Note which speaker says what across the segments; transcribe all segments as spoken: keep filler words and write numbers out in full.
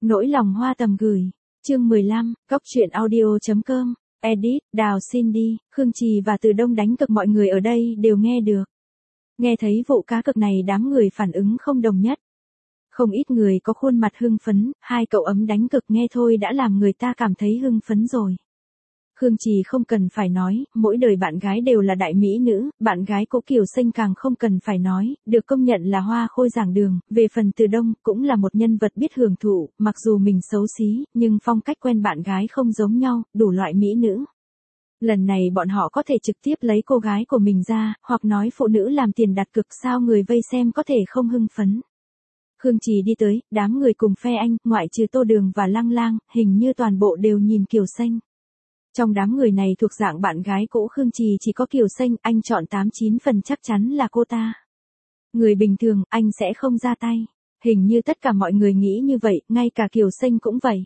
Speaker 1: Nỗi lòng hoa tầm gửi. Chương mười lăm, Góc truyện audio.com. Edit, Đào Cindy, Khương Trì và Từ Đông đánh cực mọi người ở đây đều nghe được. Nghe thấy vụ cá cược này đám người phản ứng không đồng nhất. Không ít người có khuôn mặt hưng phấn, hai cậu ấm đánh cực nghe thôi đã làm người ta cảm thấy hưng phấn rồi. Khương Trì không cần phải nói, mỗi đời bạn gái đều là đại mỹ nữ, bạn gái Cố Kiều Sinh càng không cần phải nói, được công nhận là hoa khôi giảng đường, về phần Từ Đông, cũng là một nhân vật biết hưởng thụ, mặc dù mình xấu xí, nhưng phong cách quen bạn gái không giống nhau, đủ loại mỹ nữ. Lần này bọn họ có thể trực tiếp lấy cô gái của mình ra, hoặc nói phụ nữ làm tiền đặt cược sao người vây xem có thể không hưng phấn. Khương Trì đi tới, đám người cùng phe anh, ngoại trừ Tô Đường và Lăng Lang, hình như toàn bộ đều nhìn Kiều Sinh. Trong đám người này thuộc dạng bạn gái cũ Khương Trì chỉ có Kiều Sinh, anh chọn tám chín phần chắc chắn là cô ta. Người bình thường, anh sẽ không ra tay. Hình như tất cả mọi người nghĩ như vậy, ngay cả Kiều Sinh cũng vậy.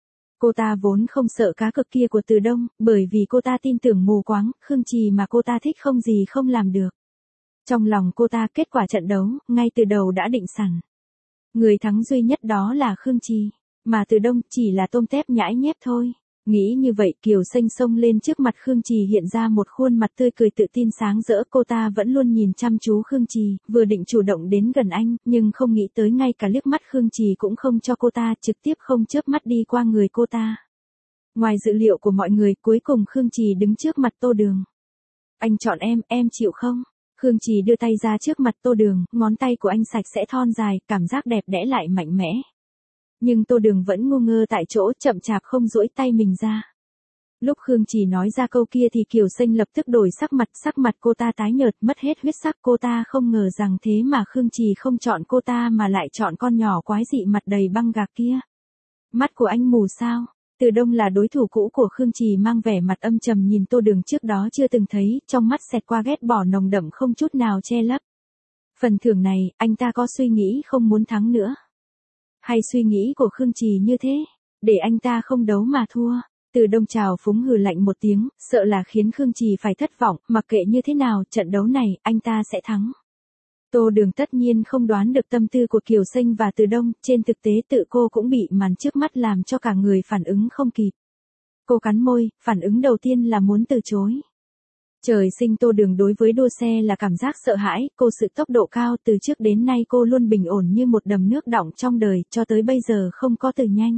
Speaker 1: Cô ta vốn không sợ cá cược kia của Từ Đông, bởi vì cô ta tin tưởng mù quáng, Khương Trì mà cô ta thích không gì không làm được. Trong lòng cô ta kết quả trận đấu, ngay từ đầu đã định sẵn. Người thắng duy nhất đó là Khương Trì, mà Từ Đông chỉ là tôm tép nhãi nhép thôi. Nghĩ như vậy Kiều Sinh xông lên trước mặt Khương Trì hiện ra một khuôn mặt tươi cười tự tin sáng rỡ, cô ta vẫn luôn nhìn chăm chú Khương Trì, vừa định chủ động đến gần anh, nhưng không nghĩ tới ngay cả liếc mắt Khương Trì cũng không cho cô ta, trực tiếp không chớp mắt đi qua người cô ta. Ngoài dự liệu của mọi người, cuối cùng Khương Trì đứng trước mặt Tô Đường. Anh chọn em, em chịu không? Khương Trì đưa tay ra trước mặt Tô Đường, ngón tay của anh sạch sẽ thon dài, cảm giác đẹp đẽ lại mạnh mẽ. Nhưng Tô Đường vẫn ngu ngơ tại chỗ, chậm chạp không duỗi tay mình ra. Lúc Khương Trì nói ra câu kia thì Kiều Sinh lập tức đổi sắc mặt, sắc mặt cô ta tái nhợt, mất hết huyết sắc, cô ta không ngờ rằng thế mà Khương Trì không chọn cô ta mà lại chọn con nhỏ quái dị mặt đầy băng gạc kia. Mắt của anh mù sao? Từ Đông là đối thủ cũ của Khương Trì, mang vẻ mặt âm trầm nhìn Tô Đường trước đó chưa từng thấy, trong mắt xẹt qua ghét bỏ nồng đậm không chút nào che lấp. Phần thưởng này, anh ta có suy nghĩ không muốn thắng nữa. Hay suy nghĩ của Khương Trì như thế, để anh ta không đấu mà thua. Từ Đông trào phúng hừ lạnh một tiếng, sợ là khiến Khương Trì phải thất vọng, mặc kệ như thế nào, trận đấu này, anh ta sẽ thắng. Tô Đường tất nhiên không đoán được tâm tư của Kiều Sinh và Từ Đông, trên thực tế tự cô cũng bị màn trước mắt làm cho cả người phản ứng không kịp. Cô cắn môi, phản ứng đầu tiên là muốn từ chối. Trời sinh Tô Đường đối với đua xe là cảm giác sợ hãi, cô sự tốc độ cao, từ trước đến nay cô luôn bình ổn như một đầm nước đọng trong đời, cho tới bây giờ không có từ nhanh.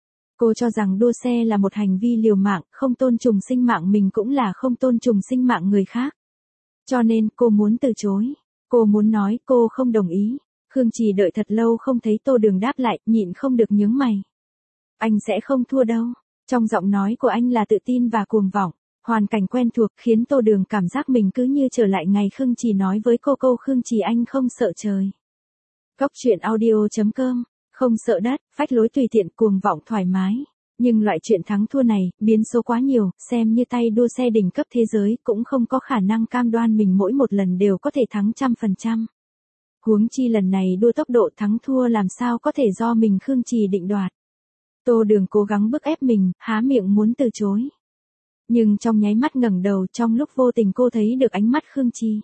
Speaker 1: Cô cho rằng đua xe là một hành vi liều mạng, không tôn trùng sinh mạng mình cũng là không tôn trùng sinh mạng người khác. Cho nên cô muốn từ chối. Cô muốn nói cô không đồng ý. Khương Trì đợi thật lâu không thấy Tô Đường đáp lại, nhịn không được nhướng mày. Anh sẽ không thua đâu. Trong giọng nói của anh là tự tin và cuồng vọng. Hoàn cảnh quen thuộc khiến Tô Đường cảm giác mình cứ như trở lại ngày Khương Trì nói với cô câu Khương Trì anh không sợ trời. Góc truyện audio.com. Không sợ đất, phách lối tùy tiện, cuồng vọng thoải mái. Nhưng loại chuyện thắng thua này, biến số quá nhiều, xem như tay đua xe đỉnh cấp thế giới, cũng không có khả năng cam đoan mình mỗi một lần đều có thể thắng trăm phần trăm. Huống chi lần này đua tốc độ, thắng thua làm sao có thể do mình Khương Trì định đoạt. Tô Đường cố gắng bức ép mình, há miệng muốn từ chối. Nhưng trong nháy mắt ngẩng đầu, trong lúc vô tình cô thấy được ánh mắt Khương Trì.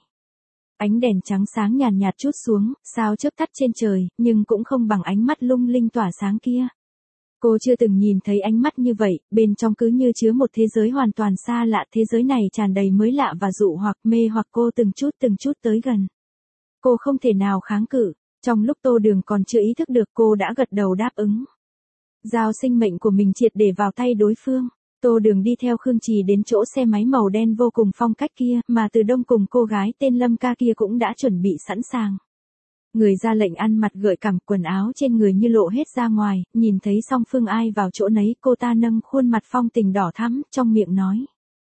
Speaker 1: Ánh đèn trắng sáng nhàn nhạt chút xuống, sao chớp tắt trên trời, nhưng cũng không bằng ánh mắt lung linh tỏa sáng kia. Cô chưa từng nhìn thấy ánh mắt như vậy, bên trong cứ như chứa một thế giới hoàn toàn xa lạ, thế giới này tràn đầy mới lạ và dụ hoặc mê hoặc cô từng chút từng chút tới gần. Cô không thể nào kháng cự, trong lúc Tô Đường còn chưa ý thức được cô đã gật đầu đáp ứng. Giao sinh mệnh của mình triệt để vào tay đối phương. Tô Đường đi theo Khương Trì đến chỗ xe máy màu đen vô cùng phong cách kia, mà Từ Đông cùng cô gái tên Lâm Ca kia cũng đã chuẩn bị sẵn sàng. Người ra lệnh ăn mặc gợi cảm, quần áo trên người như lộ hết ra ngoài, nhìn thấy song phương ai vào chỗ nấy, cô ta nâng khuôn mặt phong tình đỏ thắm, trong miệng nói.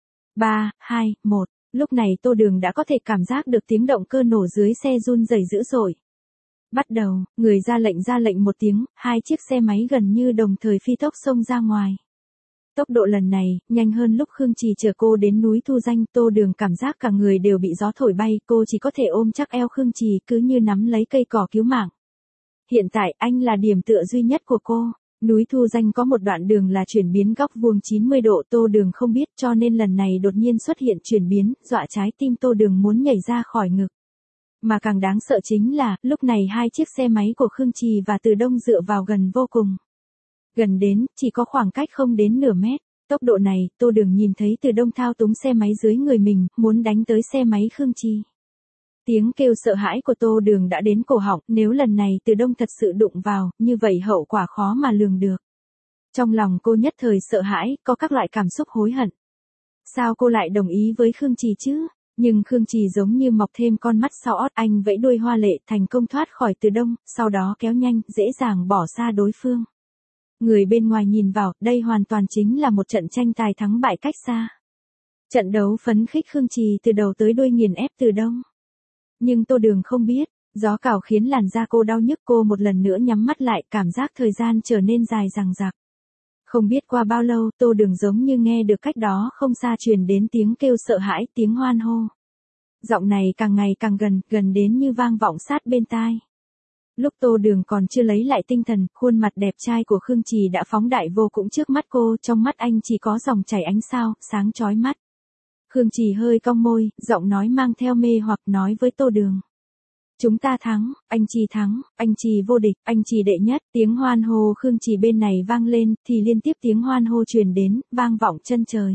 Speaker 1: ba, hai, một, lúc này Tô Đường đã có thể cảm giác được tiếng động cơ nổ dưới xe run rẩy dữ dội. Bắt đầu, người ra lệnh ra lệnh một tiếng, hai chiếc xe máy gần như đồng thời phi tốc xông ra ngoài. Tốc độ lần này, nhanh hơn lúc Khương Trì chở cô đến núi Thu Danh, Tô Đường cảm giác cả người đều bị gió thổi bay, cô chỉ có thể ôm chắc eo Khương Trì cứ như nắm lấy cây cỏ cứu mạng. Hiện tại anh là điểm tựa duy nhất của cô. Núi Thu Danh có một đoạn đường là chuyển biến góc vuông chín mươi độ, Tô Đường không biết cho nên lần này đột nhiên xuất hiện chuyển biến, dọa trái tim Tô Đường muốn nhảy ra khỏi ngực. Mà càng đáng sợ chính là, lúc này hai chiếc xe máy của Khương Trì và Từ Đông dựa vào gần vô cùng. Gần đến, chỉ có khoảng cách không đến nửa mét. Tốc độ này, Tô Đường nhìn thấy Từ Đông thao túng xe máy dưới người mình, muốn đánh tới xe máy Khương Trì. Tiếng kêu sợ hãi của Tô Đường đã đến cổ họng, nếu lần này Từ Đông thật sự đụng vào, như vậy hậu quả khó mà lường được. Trong lòng cô nhất thời sợ hãi, có các loại cảm xúc hối hận. Sao cô lại đồng ý với Khương Trì chứ? Nhưng Khương Trì giống như mọc thêm con mắt sau ót, anh vẫy đuôi hoa lệ thành công thoát khỏi Từ Đông, sau đó kéo nhanh, dễ dàng bỏ xa đối phương. Người bên ngoài nhìn vào, đây hoàn toàn chính là một trận tranh tài thắng bại cách xa. Trận đấu phấn khích Khương Trì từ đầu tới đuôi nghiền ép Từ Đông. Nhưng Tô Đường không biết, gió cào khiến làn da cô đau nhức, cô một lần nữa nhắm mắt lại, cảm giác thời gian trở nên dài dằng dặc. Không biết qua bao lâu, Tô Đường giống như nghe được cách đó không xa truyền đến tiếng kêu sợ hãi, tiếng hoan hô. Giọng này càng ngày càng gần, gần đến như vang vọng sát bên tai. Lúc Tô Đường còn chưa lấy lại tinh thần, khuôn mặt đẹp trai của Khương Trì đã phóng đại vô cũng trước mắt cô, trong mắt anh chỉ có dòng chảy ánh sao, sáng chói mắt. Khương Trì hơi cong môi, giọng nói mang theo mê hoặc nói với Tô Đường. Chúng ta thắng, anh Trì thắng, anh Trì vô địch, anh Trì đệ nhất. Tiếng hoan hô Khương Trì bên này vang lên, thì liên tiếp tiếng hoan hô truyền đến, vang vọng chân trời.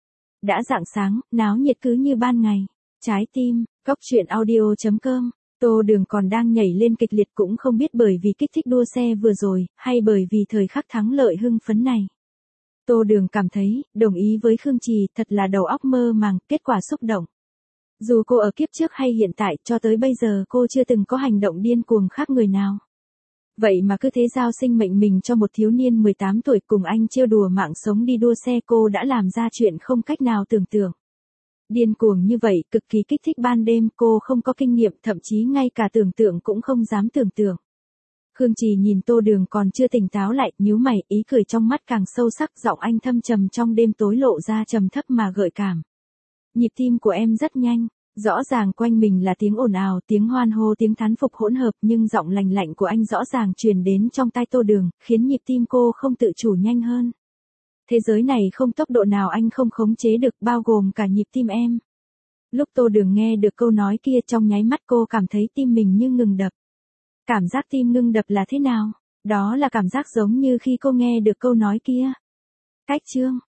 Speaker 1: Đã rạng sáng, náo nhiệt cứ như ban ngày. Trái tim, cốc truyện audio chấm com. Tô Đường còn đang nhảy lên kịch liệt, cũng không biết bởi vì kích thích đua xe vừa rồi, hay bởi vì thời khắc thắng lợi hưng phấn này. Tô Đường cảm thấy, đồng ý với Khương Trì thật là đầu óc mơ màng, kết quả xúc động. Dù cô ở kiếp trước hay hiện tại, cho tới bây giờ cô chưa từng có hành động điên cuồng khác người nào. Vậy mà cứ thế giao sinh mệnh mình cho một thiếu niên mười tám tuổi cùng anh trêu đùa mạng sống đi đua xe, cô đã làm ra chuyện không cách nào tưởng tượng. Điên cuồng như vậy, cực kỳ kích thích, ban đêm cô không có kinh nghiệm, thậm chí ngay cả tưởng tượng cũng không dám tưởng tượng. Khương Trì nhìn Tô Đường còn chưa tỉnh táo lại, nhíu mày, ý cười trong mắt càng sâu sắc, giọng anh thâm trầm trong đêm tối lộ ra trầm thấp mà gợi cảm. Nhịp tim của em rất nhanh, rõ ràng quanh mình là tiếng ồn ào, tiếng hoan hô, tiếng thán phục hỗn hợp, nhưng giọng lành lạnh của anh rõ ràng truyền đến trong tai Tô Đường, khiến nhịp tim cô không tự chủ nhanh hơn. Thế giới này không tốc độ nào anh không khống chế được, bao gồm cả nhịp tim em. Lúc Tô Đường nghe được câu nói kia, trong nháy mắt cô cảm thấy tim mình như ngừng đập. Cảm giác tim ngưng đập là thế nào? Đó là cảm giác giống như khi cô nghe được câu nói kia. Cách chương